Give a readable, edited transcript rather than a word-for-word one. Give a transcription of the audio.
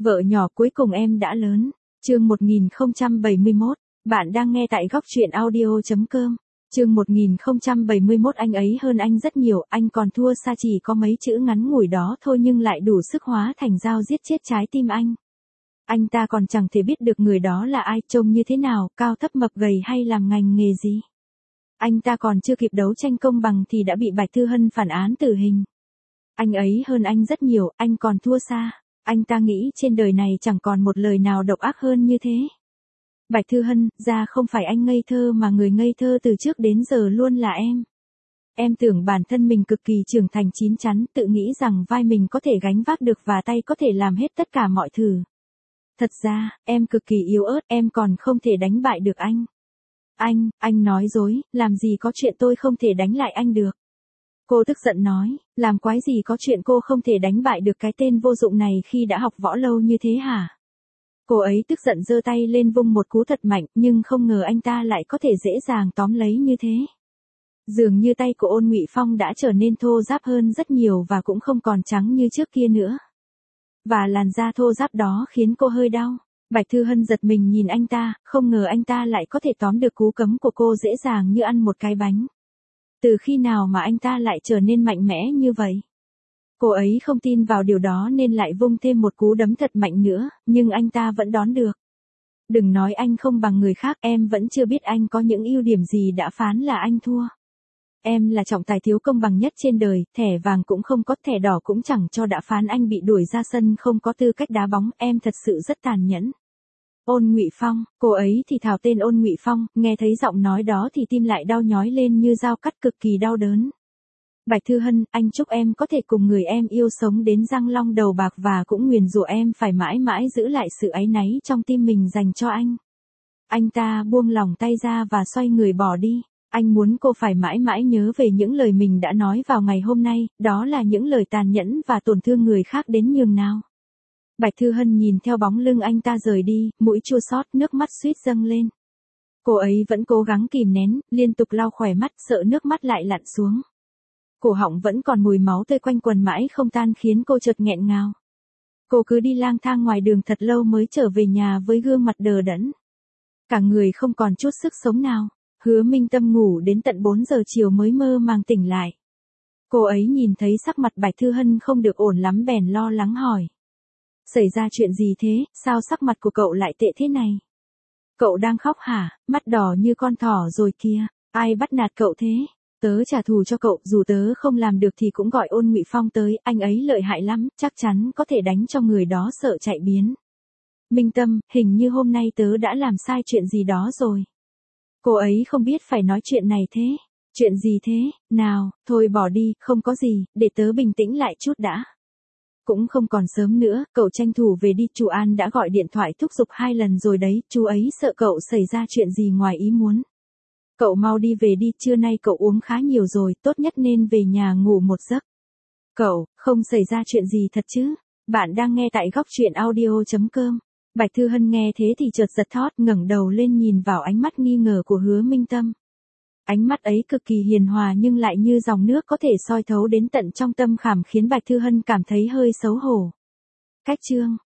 Vợ nhỏ cuối cùng em đã lớn. Chương 1071, bạn đang nghe tại góc truyện audio.com. Chương 1071 anh ấy hơn anh rất nhiều, anh còn thua xa chỉ có mấy chữ ngắn ngủi đó thôi nhưng lại đủ sức hóa thành dao giết chết trái tim anh. Anh ta còn chẳng thể biết được người đó là ai, trông như thế nào, cao thấp mập gầy hay làm ngành nghề gì. Anh ta còn chưa kịp đấu tranh công bằng thì đã bị Bạch Thư Hân phản án tử hình. Anh ấy hơn anh rất nhiều, anh còn thua xa. Anh ta nghĩ trên đời này chẳng còn một lời nào độc ác hơn như thế. Bạch Thư Hân, ra không phải anh ngây thơ mà người ngây thơ từ trước đến giờ luôn là em. Em tưởng bản thân mình cực kỳ trưởng thành chín chắn, tự nghĩ rằng vai mình có thể gánh vác được và tay có thể làm hết tất cả mọi thứ. Thật ra, em cực kỳ yếu ớt, em còn không thể đánh bại được anh. Anh nói dối, làm gì có chuyện tôi không thể đánh lại anh được. Cô tức giận nói, làm quái gì có chuyện cô không thể đánh bại được cái tên vô dụng này khi đã học võ lâu như thế hả? Cô ấy tức giận giơ tay lên vung một cú thật mạnh, nhưng không ngờ anh ta lại có thể dễ dàng tóm lấy như thế. Dường như tay của Ôn Ngụy Phong đã trở nên thô ráp hơn rất nhiều và cũng không còn trắng như trước kia nữa. Và làn da thô ráp đó khiến cô hơi đau. Bạch Thư Hân giật mình nhìn anh ta, không ngờ anh ta lại có thể tóm được cú cấm của cô dễ dàng như ăn một cái bánh. Từ khi nào mà anh ta lại trở nên mạnh mẽ như vậy? Cô ấy không tin vào điều đó nên lại vung thêm một cú đấm thật mạnh nữa, nhưng anh ta vẫn đón được. Đừng nói anh không bằng người khác, em vẫn chưa biết anh có những ưu điểm gì đã phán là anh thua. Em là trọng tài thiếu công bằng nhất trên đời, thẻ vàng cũng không có, thẻ đỏ cũng chẳng cho đã phán anh bị đuổi ra sân không có tư cách đá bóng, em thật sự rất tàn nhẫn. Ôn Ngụy Phong, cô ấy thì thào tên Ôn Ngụy Phong, nghe thấy giọng nói đó thì tim lại đau nhói lên như dao cắt cực kỳ đau đớn. Bạch Thư Hân, anh chúc em có thể cùng người em yêu sống đến răng long đầu bạc và cũng nguyền rủa em phải mãi mãi giữ lại sự áy náy trong tim mình dành cho anh. Anh ta buông lỏng tay ra và xoay người bỏ đi. Anh muốn cô phải mãi mãi nhớ về những lời mình đã nói vào ngày hôm nay, đó là những lời tàn nhẫn và tổn thương người khác đến nhường nào. Bạch Thư Hân nhìn theo bóng lưng anh ta rời đi, mũi chua xót, nước mắt suýt dâng lên. Cô ấy vẫn cố gắng kìm nén, liên tục lau khóe mắt, sợ nước mắt lại lặn xuống. Cổ họng vẫn còn mùi máu tươi quanh quần mãi không tan khiến cô chợt nghẹn ngào. Cô cứ đi lang thang ngoài đường thật lâu mới trở về nhà với gương mặt đờ đẫn. Cả người không còn chút sức sống nào. Hứa Minh Tâm ngủ đến tận 4 giờ chiều mới mơ màng tỉnh lại. Cô ấy nhìn thấy sắc mặt Bạch Thư Hân không được ổn lắm bèn lo lắng hỏi. Xảy ra chuyện gì thế, sao sắc mặt của cậu lại tệ thế này? Cậu đang khóc hả, mắt đỏ như con thỏ rồi kìa, ai bắt nạt cậu thế? Tớ trả thù cho cậu, dù tớ không làm được thì cũng gọi Ôn Ngụy Phong tới, anh ấy lợi hại lắm, chắc chắn có thể đánh cho người đó sợ chạy biến. Minh Tâm, hình như hôm nay tớ đã làm sai chuyện gì đó rồi. Cô ấy không biết phải nói chuyện này thế. Chuyện gì thế, nào, thôi bỏ đi, không có gì, để tớ bình tĩnh lại chút đã. Cũng không còn sớm nữa, cậu tranh thủ về đi, chú An đã gọi điện thoại thúc giục 2 lần rồi đấy, chú ấy sợ cậu xảy ra chuyện gì ngoài ý muốn. Cậu mau đi về đi, trưa nay cậu uống khá nhiều rồi, tốt nhất nên về nhà ngủ một giấc. Cậu, không xảy ra chuyện gì thật chứ? Bạn đang nghe tại góc truyện audio.com. Bạch Thư Hân nghe thế thì chợt giật thót, ngẩng đầu lên nhìn vào ánh mắt nghi ngờ của Hứa Minh Tâm. Ánh mắt ấy cực kỳ hiền hòa nhưng lại như dòng nước có thể soi thấu đến tận trong tâm khảm khiến Bạch Thư Hân cảm thấy hơi xấu hổ. Cách chương